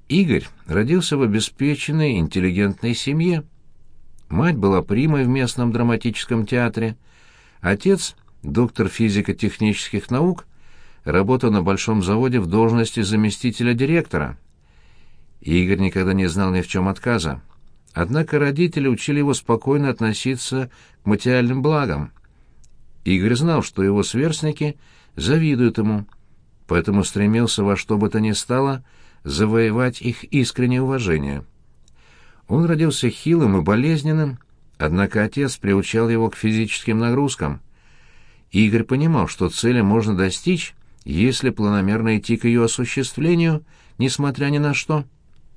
Игорь родился в обеспеченной, интеллигентной семье. Мать была примой в местном драматическом театре. Отец, доктор физико-технических наук, работал на большом заводе в должности заместителя директора. Игорь никогда не знал ни в чем отказа. Однако родители учили его спокойно относиться к материальным благам. Игорь знал, что его сверстники завидуют ему, поэтому стремился во что бы то ни стало завоевать их искреннее уважение. Он родился хилым и болезненным, однако отец приучал его к физическим нагрузкам. Игорь понимал, что цели можно достичь, если планомерно идти к ее осуществлению, несмотря ни на что.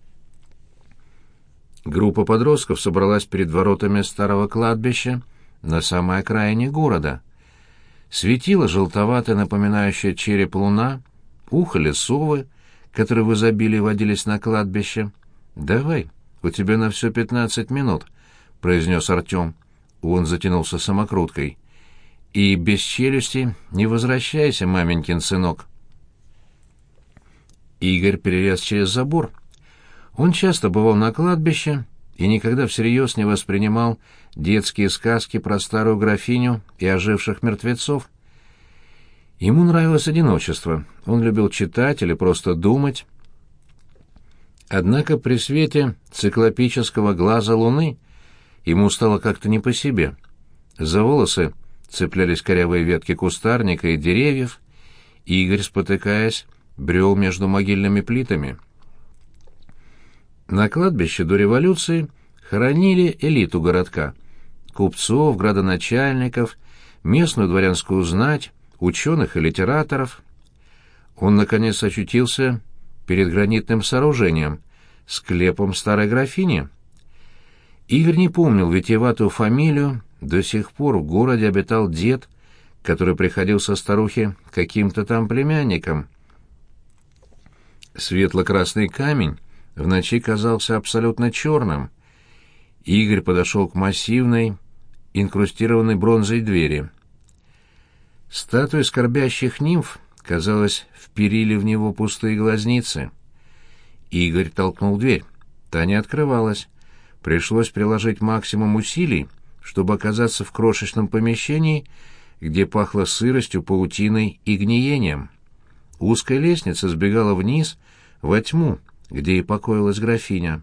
Группа подростков собралась перед воротами старого кладбища на самой окраине города. Светила желтоватая, напоминающая череп луна, ухали совы, которые в изобилии водились на кладбище. «Давай, у тебя на все 15 минут», — произнес Артем. Он затянулся самокруткой. «И без челюсти не возвращайся, маменькин сынок». Игорь перелез через забор. Он часто бывал на кладбище и никогда всерьез не воспринимал детские сказки про старую графиню и оживших мертвецов. Ему нравилось одиночество, он любил читать или просто думать. Однако при свете циклопического глаза луны ему стало как-то не по себе. За волосы цеплялись корявые ветки кустарника и деревьев, и Игорь, спотыкаясь, брел между могильными плитами. На кладбище до революции хоронили элиту городка — купцов, градоначальников, местную дворянскую знать, ученых и литераторов. Он, наконец, очутился перед гранитным сооружением — склепом старой графини. Игорь не помнил витиеватую фамилию, до сих пор в городе обитал дед, который приходился старухе каким-то там племянником. Светло-красный камень в ночи казался абсолютно черным. Игорь подошел к массивной, инкрустированной бронзой двери. Статуи скорбящих нимф, казалось, вперили в него пустые глазницы. Игорь толкнул дверь. Та не открывалась. Пришлось приложить максимум усилий, чтобы оказаться в крошечном помещении, где пахло сыростью, паутиной и гниением. Узкая лестница сбегала вниз, во тьму, где и покоилась графиня.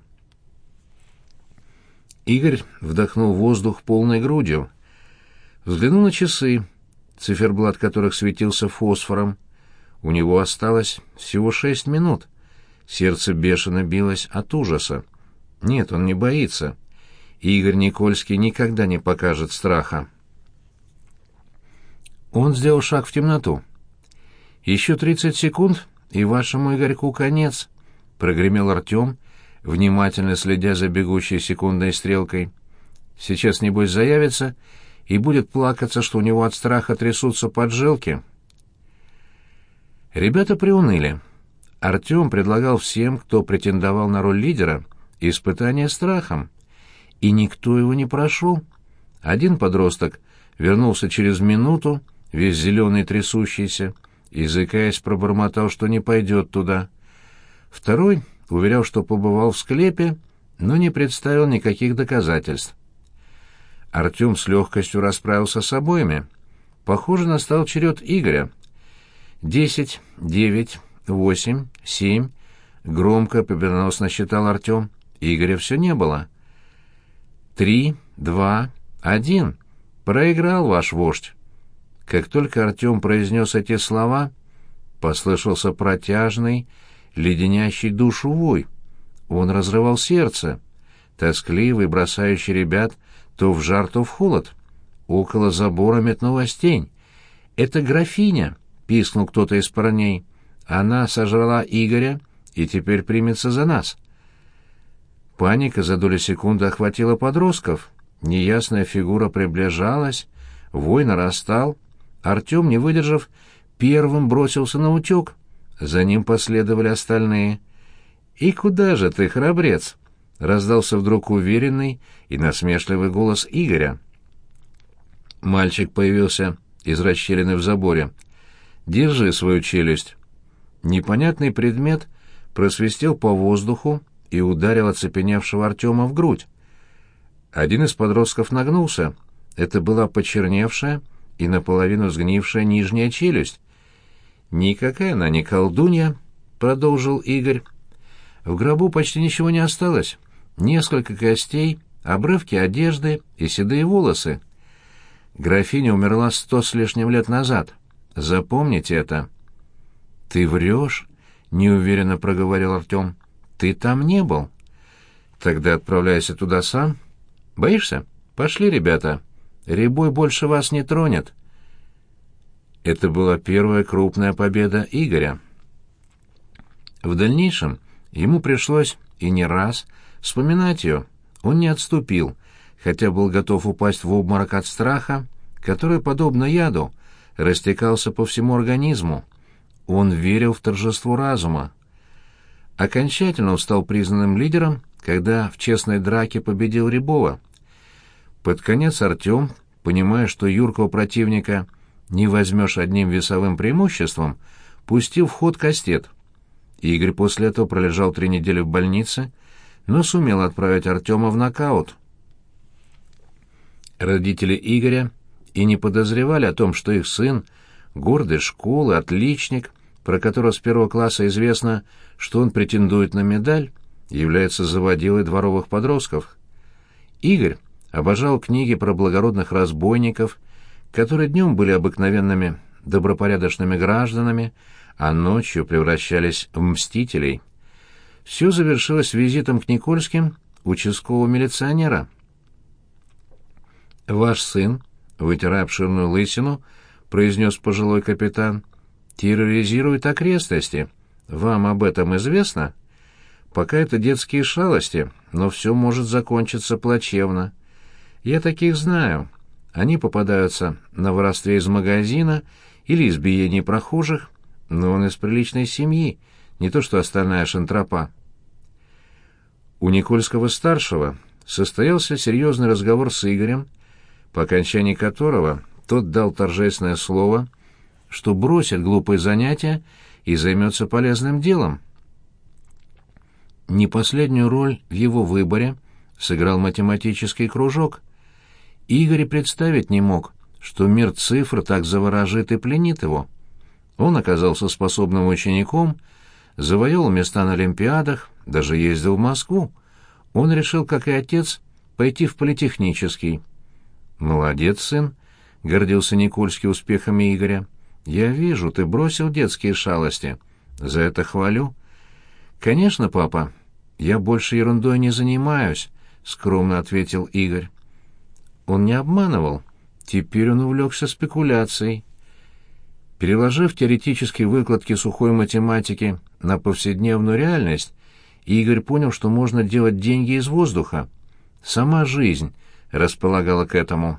Игорь вдохнул воздух полной грудью. Взглянул на часы, циферблат которых светился фосфором. У него осталось всего 6 минут. Сердце бешено билось от ужаса. Нет, он не боится. Игорь Никольский никогда не покажет страха. Он сделал шаг в темноту. «Еще 30 секунд, и вашему Игорьку конец», — прогремел Артем, внимательно следя за бегущей секундной стрелкой. «Сейчас, небось, заявится и будет плакаться, что у него от страха трясутся поджилки». Ребята приуныли. Артем предлагал всем, кто претендовал на роль лидера, испытание страхом. И никто его не прошел. Один подросток вернулся через минуту, весь зеленый и трясущийся, и, заикаясь, пробормотал, что не пойдет туда. Второй уверял, что побывал в склепе, но не представил никаких доказательств. Артем с легкостью расправился с обоими. Похоже, настал черед Игоря. 10, 9, 8, 7. Громко, победоносно считал Артем. Игоря все не было. 3, 2, 1. Проиграл ваш вождь. Как только Артем произнес эти слова, послышался протяжный, леденящий душу вой. Он разрывал сердце, тоскливый, бросающий ребят то в жар, то в холод. Около забора метнулась тень. «Это графиня!» — пискнул кто-то из парней. «Она сожрала Игоря и теперь примется за нас». Паника за доли секунды охватила подростков. Неясная фигура приближалась, вой нарастал. Артем, не выдержав, первым бросился на утек. За ним последовали остальные. «И куда же ты, храбрец?» — раздался вдруг уверенный и насмешливый голос Игоря. Мальчик появился из расщелины в заборе. «Держи свою челюсть». Непонятный предмет просвистел по воздуху и ударил оцепеневшего Артема в грудь. Один из подростков нагнулся. Это была почерневшая и наполовину сгнившая нижняя челюсть. «Никакая она не колдунья», — продолжил Игорь. «В гробу почти ничего не осталось. Несколько костей, обрывки одежды и седые волосы. Графиня умерла 100 с лишним лет назад. Запомните это». «Ты врешь?» — неуверенно проговорил Артем. «Ты там не был». «Тогда отправляйся туда сам. Боишься? Пошли, ребята. Рябой больше вас не тронет». Это была первая крупная победа Игоря. В дальнейшем ему пришлось и не раз вспоминать ее. Он не отступил, хотя был готов упасть в обморок от страха, который, подобно яду, растекался по всему организму. Он верил в торжество разума. Окончательно он стал признанным лидером, когда в честной драке победил Рябова. Под конец Артем, понимая, что юркого противника не возьмешь одним весовым преимуществом, пустил в ход кастет. Игорь после этого пролежал 3 недели в больнице, но сумел отправить Артема в нокаут. Родители Игоря и не подозревали о том, что их сын, гордый школы, отличник, про которого с 1 класса известно, что он претендует на медаль, является заводилой дворовых подростков. Игорь обожал книги про благородных разбойников, которые днем были обыкновенными добропорядочными гражданами, а ночью превращались в мстителей. Все завершилось визитом к Никольским участкового милиционера. «Ваш сын», вытирая обширную лысину, произнес пожилой капитан, — «терроризирует окрестности. Вам об этом известно? Пока это детские шалости, но все может закончиться плачевно. Я таких знаю. Они попадаются на воровстве из магазина или избиении прохожих, но он из приличной семьи, не то что остальная шантропа». У Никольского-старшего состоялся серьезный разговор с Игорем, по окончании которого тот дал торжественное слово, что бросит глупые занятия и займется полезным делом. Не последнюю роль в его выборе сыграл математический кружок. Игорь и представить не мог, что мир цифр так заворожит и пленит его. Он оказался способным учеником, завоевал места на олимпиадах, даже ездил в Москву. Он решил, как и отец, пойти в политехнический. «Молодец, сын», — гордился Никольский успехами Игоря. «Я вижу, ты бросил детские шалости. За это хвалю». «Конечно, папа, я больше ерундой не занимаюсь», — скромно ответил Игорь. Он не обманывал. Теперь он увлекся спекуляцией. Переложив теоретические выкладки сухой математики на повседневную реальность, Игорь понял, что можно делать деньги из воздуха. Сама жизнь располагала к этому.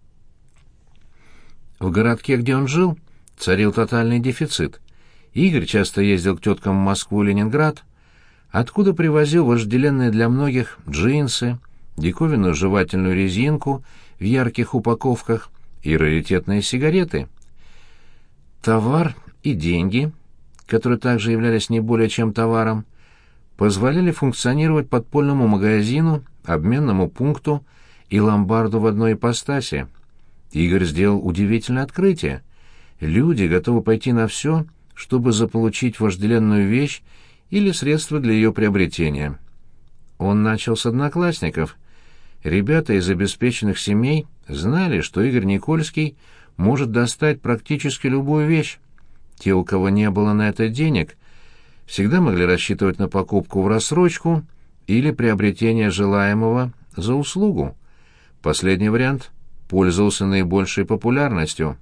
В городке, где он жил, царил тотальный дефицит. Игорь часто ездил к теткам в Москву и Ленинград, откуда привозил вожделенные для многих джинсы, диковинную жевательную резинку в ярких упаковках и раритетные сигареты. Товар и деньги, которые также являлись не более чем товаром, позволяли функционировать подпольному магазину, обменному пункту и ломбарду в одной ипостаси. Игорь сделал удивительное открытие. Люди готовы пойти на все, чтобы заполучить вожделенную вещь или средства для ее приобретения. Он начал с одноклассников. Ребята из обеспеченных семей знали, что Игорь Никольский может достать практически любую вещь. Те, у кого не было на это денег, всегда могли рассчитывать на покупку в рассрочку или приобретение желаемого за услугу. Последний вариант пользовался наибольшей популярностью.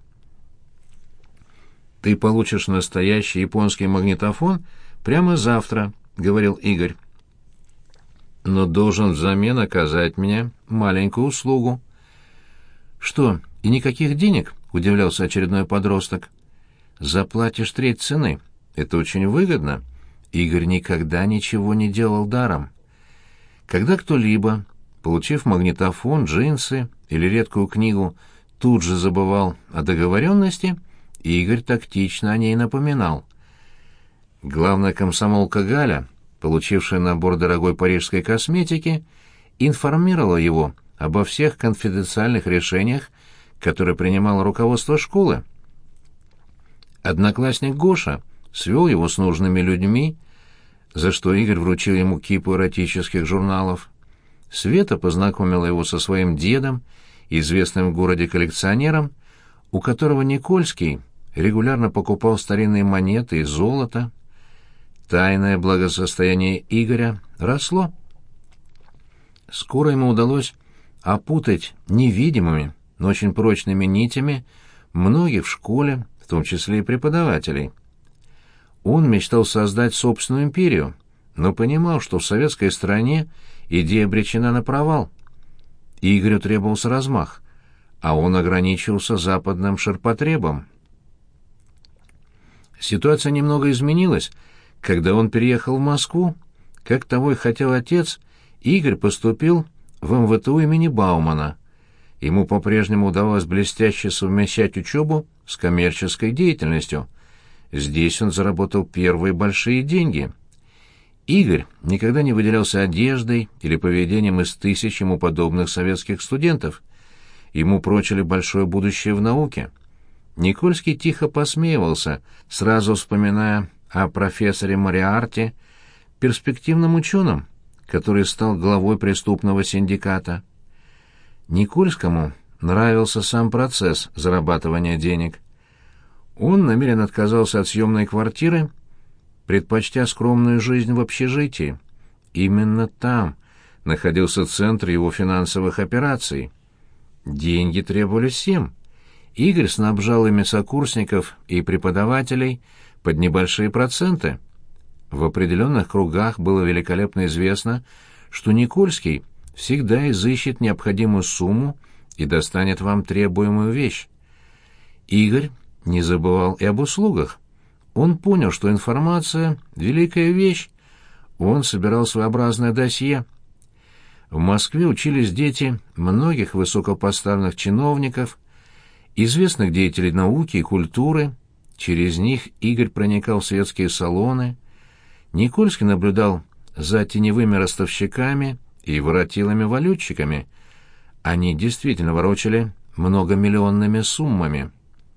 «Ты получишь настоящий японский магнитофон прямо завтра», — говорил Игорь. «Но должен взамен оказать мне маленькую услугу». «Что, и никаких денег?» — удивлялся очередной подросток. «Заплатишь треть цены. Это очень выгодно». Игорь никогда ничего не делал даром. Когда кто-либо, получив магнитофон, джинсы или редкую книгу, тут же забывал о договоренности, Игорь тактично о ней напоминал. Главная комсомолка Галя, получившая набор дорогой парижской косметики, информировала его обо всех конфиденциальных решениях, которые принимало руководство школы. Одноклассник Гоша свел его с нужными людьми, за что Игорь вручил ему кипу эротических журналов. Света познакомила его со своим дедом, известным в городе коллекционером, у которого Никольский регулярно покупал старинные монеты и золото. Тайное благосостояние Игоря росло. Скоро ему удалось опутать невидимыми, но очень прочными нитями многих в школе, в том числе и преподавателей. Он мечтал создать собственную империю, но понимал, что в советской стране идея обречена на провал. Игорю требовался размах, а он ограничивался западным ширпотребом. Ситуация немного изменилась, когда он переехал в Москву. Как того и хотел отец, Игорь поступил в МВТУ имени Баумана. Ему по-прежнему удавалось блестяще совмещать учебу с коммерческой деятельностью. Здесь он заработал первые большие деньги. Игорь никогда не выделялся одеждой или поведением из тысяч ему подобных советских студентов. Ему прочили большое будущее в науке. Никольский тихо посмеивался, сразу вспоминая о профессоре Мориарти, перспективном ученом, который стал главой преступного синдиката. Никольскому нравился сам процесс зарабатывания денег. Он намеренно отказался от съемной квартиры, предпочтя скромную жизнь в общежитии. Именно там находился центр его финансовых операций. Деньги требовались всем. Игорь снабжал ими сокурсников и преподавателей под небольшие проценты. В определенных кругах было великолепно известно, что Никольский всегда изыщет необходимую сумму и достанет вам требуемую вещь. Игорь не забывал и об услугах. Он понял, что информация — великая вещь. Он собирал своеобразное досье. В Москве учились дети многих высокопоставленных чиновников, известных деятелей науки и культуры. Через них Игорь проникал в светские салоны. Никольский наблюдал за теневыми ростовщиками и воротилами-валютчиками. Они действительно ворочали многомиллионными суммами.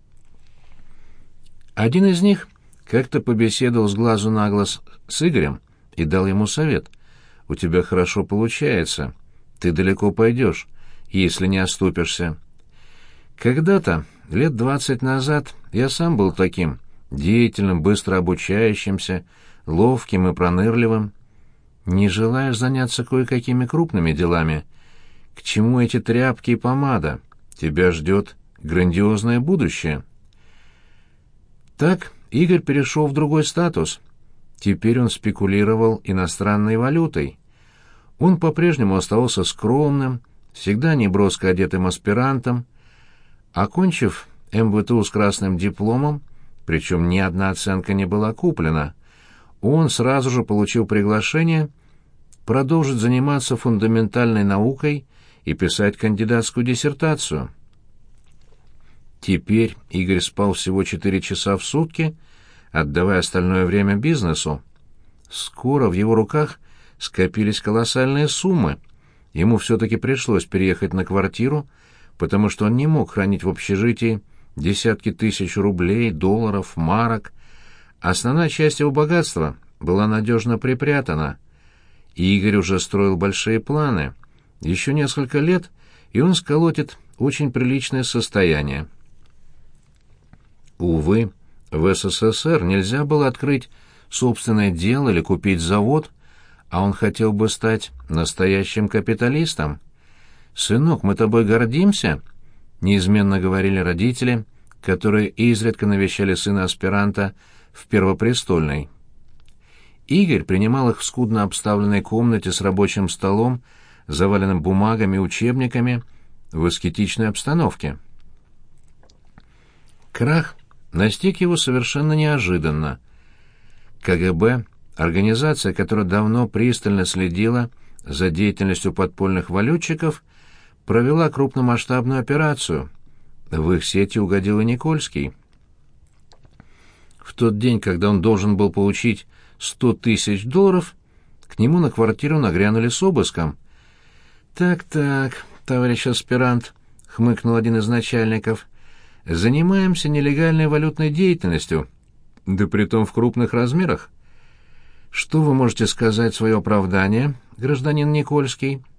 Один из них как-то побеседовал с глазу на глаз с Игорем и дал ему совет. «У тебя хорошо получается. Ты далеко пойдешь, если не оступишься». Когда-то, лет 20 назад, я сам был таким, деятельным, быстро обучающимся, ловким и пронырливым. Не желаешь заняться кое-какими крупными делами? К чему эти тряпки и помада? Тебя ждет грандиозное будущее. Так Игорь перешел в другой статус. Теперь он спекулировал иностранной валютой. Он по-прежнему оставался скромным, всегда неброско одетым аспирантом. Окончив МВТУ с красным дипломом, причем ни одна оценка не была куплена, он сразу же получил приглашение продолжить заниматься фундаментальной наукой и писать кандидатскую диссертацию. Теперь Игорь спал всего 4 часа в сутки, отдавая остальное время бизнесу. Скоро в его руках скопились колоссальные суммы. Ему все-таки пришлось переехать на квартиру, потому что он не мог хранить в общежитии десятки тысяч рублей, долларов, марок. Основная часть его богатства была надежно припрятана. Игорь уже строил большие планы. Еще несколько лет, и он сколотит очень приличное состояние. Увы, в СССР нельзя было открыть собственное дело или купить завод, а он хотел бы стать настоящим капиталистом. «Сынок, мы тобой гордимся», — неизменно говорили родители, которые изредка навещали сына аспиранта в Первопрестольной. Игорь принимал их в скудно обставленной комнате с рабочим столом, заваленным бумагами и учебниками, в аскетичной обстановке. Крах настиг его совершенно неожиданно. КГБ, организация, которая давно пристально следила за деятельностью подпольных валютчиков, провела крупномасштабную операцию. В их сети угодил и Никольский. В тот день, когда он должен был получить $100 000, к нему на квартиру нагрянули с обыском. «Так-так, товарищ аспирант», — хмыкнул один из начальников, — «занимаемся нелегальной валютной деятельностью, да притом в крупных размерах. Что вы можете сказать в свое оправдание, гражданин Никольский?»